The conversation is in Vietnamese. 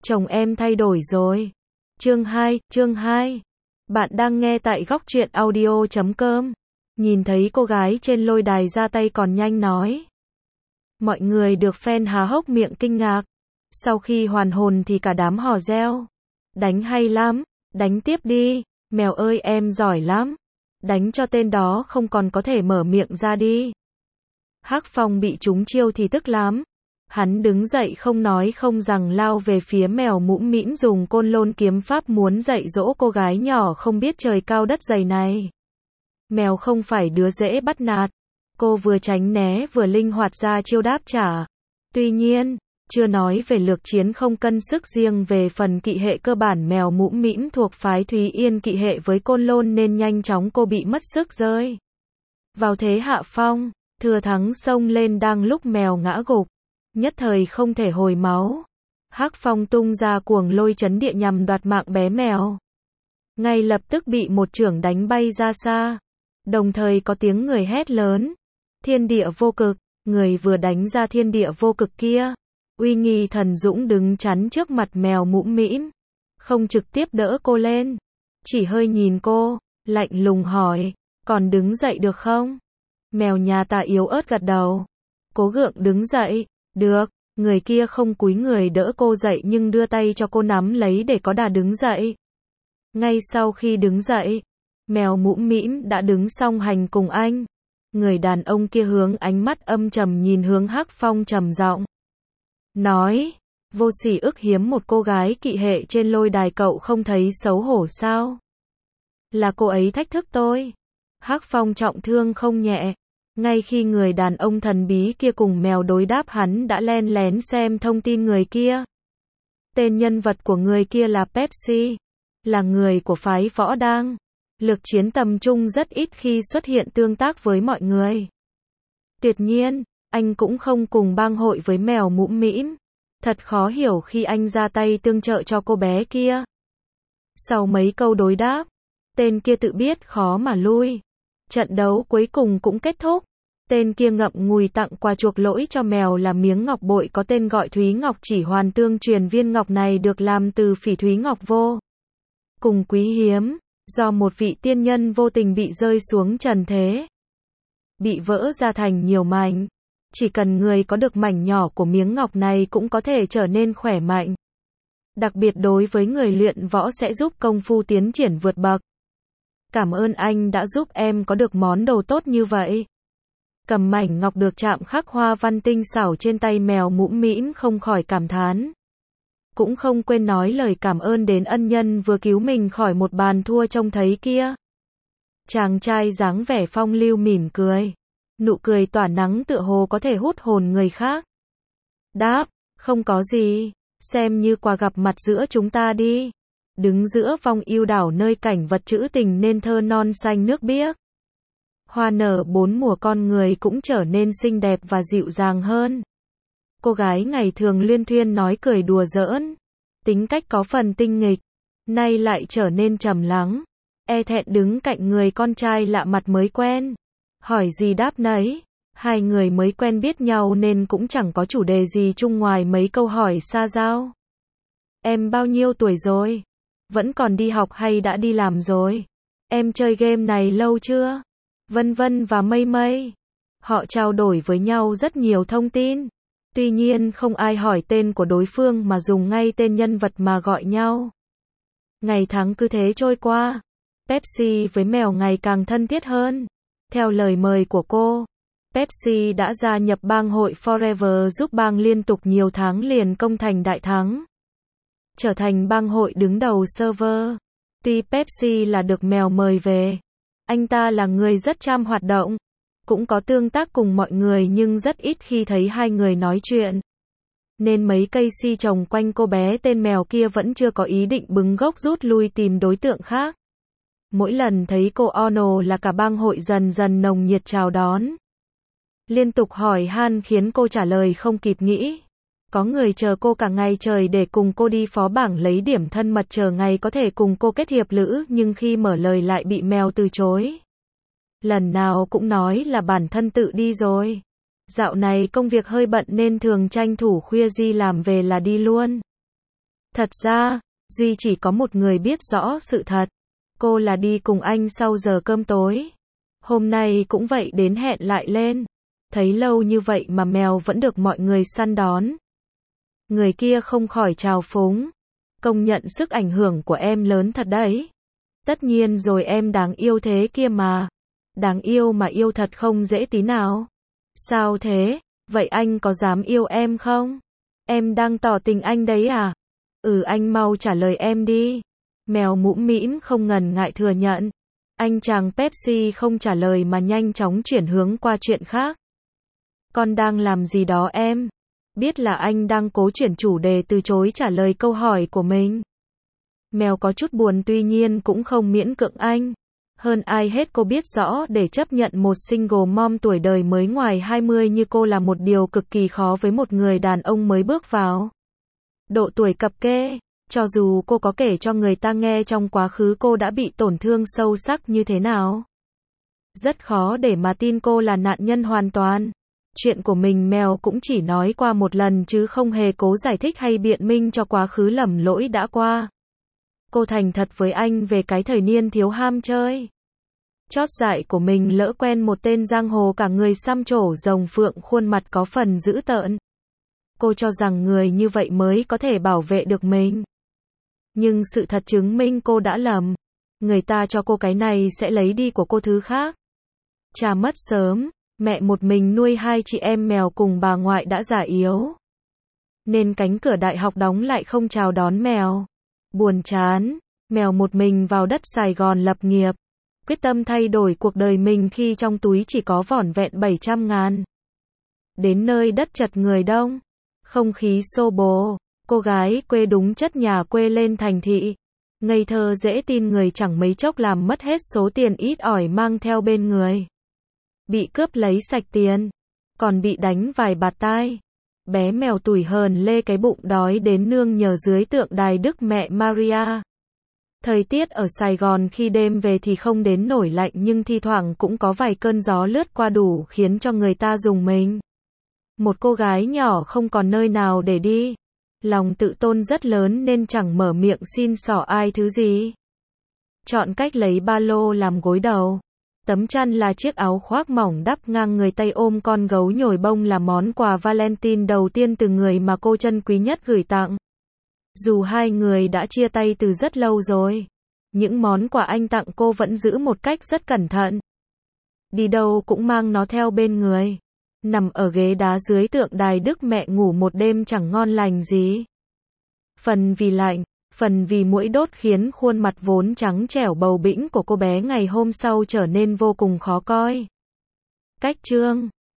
chồng em thay đổi rồi. Chương 2. Bạn đang nghe tại góc truyện audio.com. Nhìn thấy cô gái trên lôi đài ra tay còn nhanh nói. Mọi người được fan há hốc miệng kinh ngạc. Sau khi hoàn hồn thì cả đám hò reo. Đánh hay lắm, đánh tiếp đi, mèo ơi em giỏi lắm. Đánh cho tên đó không còn có thể mở miệng ra đi. Hắc Phong bị trúng chiêu thì tức lắm. Hắn đứng dậy không nói không rằng lao về phía mèo mũm mĩm dùng côn lôn kiếm pháp muốn dạy dỗ cô gái nhỏ không biết trời cao đất dày này. Mèo không phải đứa dễ bắt nạt. Cô vừa tránh né vừa linh hoạt ra chiêu đáp trả. Tuy nhiên, chưa nói về lược chiến không cân sức riêng về phần kỵ hệ cơ bản mèo mũm mĩm thuộc phái Thúy Yên kỵ hệ với côn lôn nên nhanh chóng cô bị mất sức rơi vào thế hạ phong. Thừa thắng xông lên đang lúc mèo ngã gục, nhất thời không thể hồi máu. Hắc Phong tung ra cuồng lôi chấn địa nhằm đoạt mạng bé mèo. Ngay lập tức bị một chưởng đánh bay ra xa. Đồng thời có tiếng người hét lớn. Thiên địa vô cực, người vừa đánh ra thiên địa vô cực kia. Uy nghi thần dũng đứng chắn trước mặt mèo mũm mĩm. Không trực tiếp đỡ cô lên. Chỉ hơi nhìn cô, lạnh lùng hỏi, còn đứng dậy được không? Mèo nhà ta yếu ớt gật đầu. Cố gượng đứng dậy. Được, người kia không cúi người đỡ cô dậy nhưng đưa tay cho cô nắm lấy để có đà đứng dậy. Ngay sau khi đứng dậy, mèo mũm mĩm đã đứng song hành cùng anh. Người đàn ông kia hướng ánh mắt âm trầm nhìn hướng Hắc Phong trầm giọng. Nói, vô sỉ ức hiếm một cô gái kỵ hệ trên lôi đài cậu không thấy xấu hổ sao? Là cô ấy thách thức tôi. Hắc Phong trọng thương không nhẹ. Ngay khi người đàn ông thần bí kia cùng mèo đối đáp hắn đã len lén xem thông tin người kia. Tên nhân vật của người kia là Pepsi. Là người của phái võ đang. Lực chiến tầm trung rất ít khi xuất hiện tương tác với mọi người. Tuyệt nhiên, anh cũng không cùng bang hội với mèo mũm mĩm. Thật khó hiểu khi anh ra tay tương trợ cho cô bé kia. Sau mấy câu đối đáp, tên kia tự biết khó mà lui. Trận đấu cuối cùng cũng kết thúc. Tên kia ngậm ngùi tặng quà chuộc lỗi cho mèo là miếng ngọc bội có tên gọi Thúy Ngọc chỉ hoàn tương truyền viên ngọc này được làm từ phỉ thúy ngọc vô cùng quý hiếm, do một vị tiên nhân vô tình bị rơi xuống trần thế. Bị vỡ ra thành nhiều mảnh. Chỉ cần người có được mảnh nhỏ của miếng ngọc này cũng có thể trở nên khỏe mạnh. Đặc biệt đối với người luyện võ sẽ giúp công phu tiến triển vượt bậc. Cảm ơn anh đã giúp em có được món đồ tốt như vậy. Cầm mảnh ngọc được chạm khắc hoa văn tinh xảo trên tay mèo mũm mĩm không khỏi cảm thán. Cũng không quên nói lời cảm ơn đến ân nhân vừa cứu mình khỏi một bàn thua trông thấy kia. Chàng trai dáng vẻ phong lưu mỉm cười. Nụ cười tỏa nắng tựa hồ có thể hút hồn người khác. Đáp, không có gì, xem như quà gặp mặt giữa chúng ta đi. Đứng giữa vòng yêu đảo nơi cảnh vật trữ tình nên thơ non xanh nước biếc. Hoa nở bốn mùa con người cũng trở nên xinh đẹp và dịu dàng hơn. Cô gái ngày thường luyên thuyên nói cười đùa giỡn. Tính cách có phần tinh nghịch. Nay lại trở nên trầm lắng. E thẹn đứng cạnh người con trai lạ mặt mới quen. Hỏi gì đáp nấy. Hai người mới quen biết nhau nên cũng chẳng có chủ đề gì chung ngoài mấy câu hỏi xa giao. Em bao nhiêu tuổi rồi? Vẫn còn đi học hay đã đi làm rồi? Em chơi game này lâu chưa? Vân vân và mây mây. Họ trao đổi với nhau rất nhiều thông tin. Tuy nhiên không ai hỏi tên của đối phương mà dùng ngay tên nhân vật mà gọi nhau. Ngày tháng cứ thế trôi qua. Pepsi với mèo ngày càng thân thiết hơn. Theo lời mời của cô, Pepsi đã gia nhập bang hội Forever giúp bang liên tục nhiều tháng liền công thành đại thắng. Trở thành bang hội đứng đầu server. Tuy Pepsi là được mèo mời về, anh ta là người rất chăm hoạt động, cũng có tương tác cùng mọi người nhưng rất ít khi thấy hai người nói chuyện. Nên mấy cây si trồng quanh cô bé tên mèo kia vẫn chưa có ý định bứng gốc rút lui tìm đối tượng khác. Mỗi lần thấy cô Ono là cả bang hội dần dần nồng nhiệt chào đón. Liên tục hỏi han khiến cô trả lời không kịp nghĩ. Có người chờ cô cả ngày trời để cùng cô đi phó bảng lấy điểm thân mật chờ ngày có thể cùng cô kết hiệp lữ nhưng khi mở lời lại bị mèo từ chối. Lần nào cũng nói là bản thân tự đi rồi. Dạo này công việc hơi bận nên thường tranh thủ khuya đi làm về là đi luôn. Thật ra, Duy chỉ có một người biết rõ sự thật. Cô là đi cùng anh sau giờ cơm tối. Hôm nay cũng vậy, đến hẹn lại lên. Thấy lâu như vậy mà mèo vẫn được mọi người săn đón. Người kia không khỏi trào phúng. Công nhận sức ảnh hưởng của em lớn thật đấy. Tất nhiên rồi, em đáng yêu thế kia mà. Đáng yêu mà yêu thật không dễ tí nào. Sao thế? Vậy anh có dám yêu em không? Em đang tỏ tình anh đấy à? Anh mau trả lời em đi. Mèo mũm mĩm không ngần ngại thừa nhận. Anh chàng Pepsi không trả lời mà nhanh chóng chuyển hướng qua chuyện khác. Con đang làm gì đó em? Biết là anh đang cố chuyển chủ đề từ chối trả lời câu hỏi của mình. Mèo có chút buồn, tuy nhiên cũng không miễn cưỡng anh. Hơn ai hết cô biết rõ để chấp nhận một single mom tuổi đời mới ngoài 20 như cô là một điều cực kỳ khó với một người đàn ông mới bước vào độ tuổi cập kê. Cho dù cô có kể cho người ta nghe trong quá khứ cô đã bị tổn thương sâu sắc như thế nào, rất khó để mà tin cô là nạn nhân hoàn toàn. Chuyện của mình mèo cũng chỉ nói qua một lần chứ không hề cố giải thích hay biện minh cho quá khứ lầm lỗi đã qua. Cô thành thật với anh về cái thời niên thiếu ham chơi chót dại của mình, lỡ quen một tên giang hồ cả người xăm trổ rồng phượng, khuôn mặt có phần dữ tợn. Cô cho rằng người như vậy mới có thể bảo vệ được mình. Nhưng sự thật chứng minh cô đã lầm. Người ta cho cô cái này sẽ lấy đi của cô thứ khác. Cha mất sớm, mẹ một mình nuôi hai chị em mèo cùng bà ngoại đã già yếu. Nên cánh cửa đại học đóng lại không chào đón mèo. Buồn chán, mèo một mình vào đất Sài Gòn lập nghiệp. Quyết tâm thay đổi cuộc đời mình khi trong túi chỉ có vỏn vẹn 700.000. Đến nơi đất chật người đông, không khí xô bồ, cô gái quê đúng chất nhà quê lên thành thị. Ngây thơ dễ tin, người chẳng mấy chốc làm mất hết số tiền ít ỏi mang theo bên người. Bị cướp lấy sạch tiền, còn bị đánh vài bạt tai. Bé mèo tủi hờn lê cái bụng đói đến nương nhờ dưới tượng đài Đức Mẹ Maria. Thời tiết ở Sài Gòn khi đêm về thì không đến nổi lạnh, nhưng thi thoảng cũng có vài cơn gió lướt qua đủ khiến cho người ta rùng mình. Một cô gái nhỏ không còn nơi nào để đi. Lòng tự tôn rất lớn nên chẳng mở miệng xin xỏ ai thứ gì. Chọn cách lấy ba lô làm gối đầu. Tấm chăn là chiếc áo khoác mỏng đắp ngang người, tay ôm con gấu nhồi bông là món quà Valentine đầu tiên từ người mà cô trân quý nhất gửi tặng. Dù hai người đã chia tay từ rất lâu rồi, những món quà anh tặng cô vẫn giữ một cách rất cẩn thận. Đi đâu cũng mang nó theo bên người. Nằm ở ghế đá dưới tượng đài Đức Mẹ ngủ một đêm chẳng ngon lành gì. Phần vì lạnh, phần vì muỗi đốt khiến khuôn mặt vốn trắng trẻo bầu bĩnh của cô bé ngày hôm sau trở nên vô cùng khó coi. Cách chương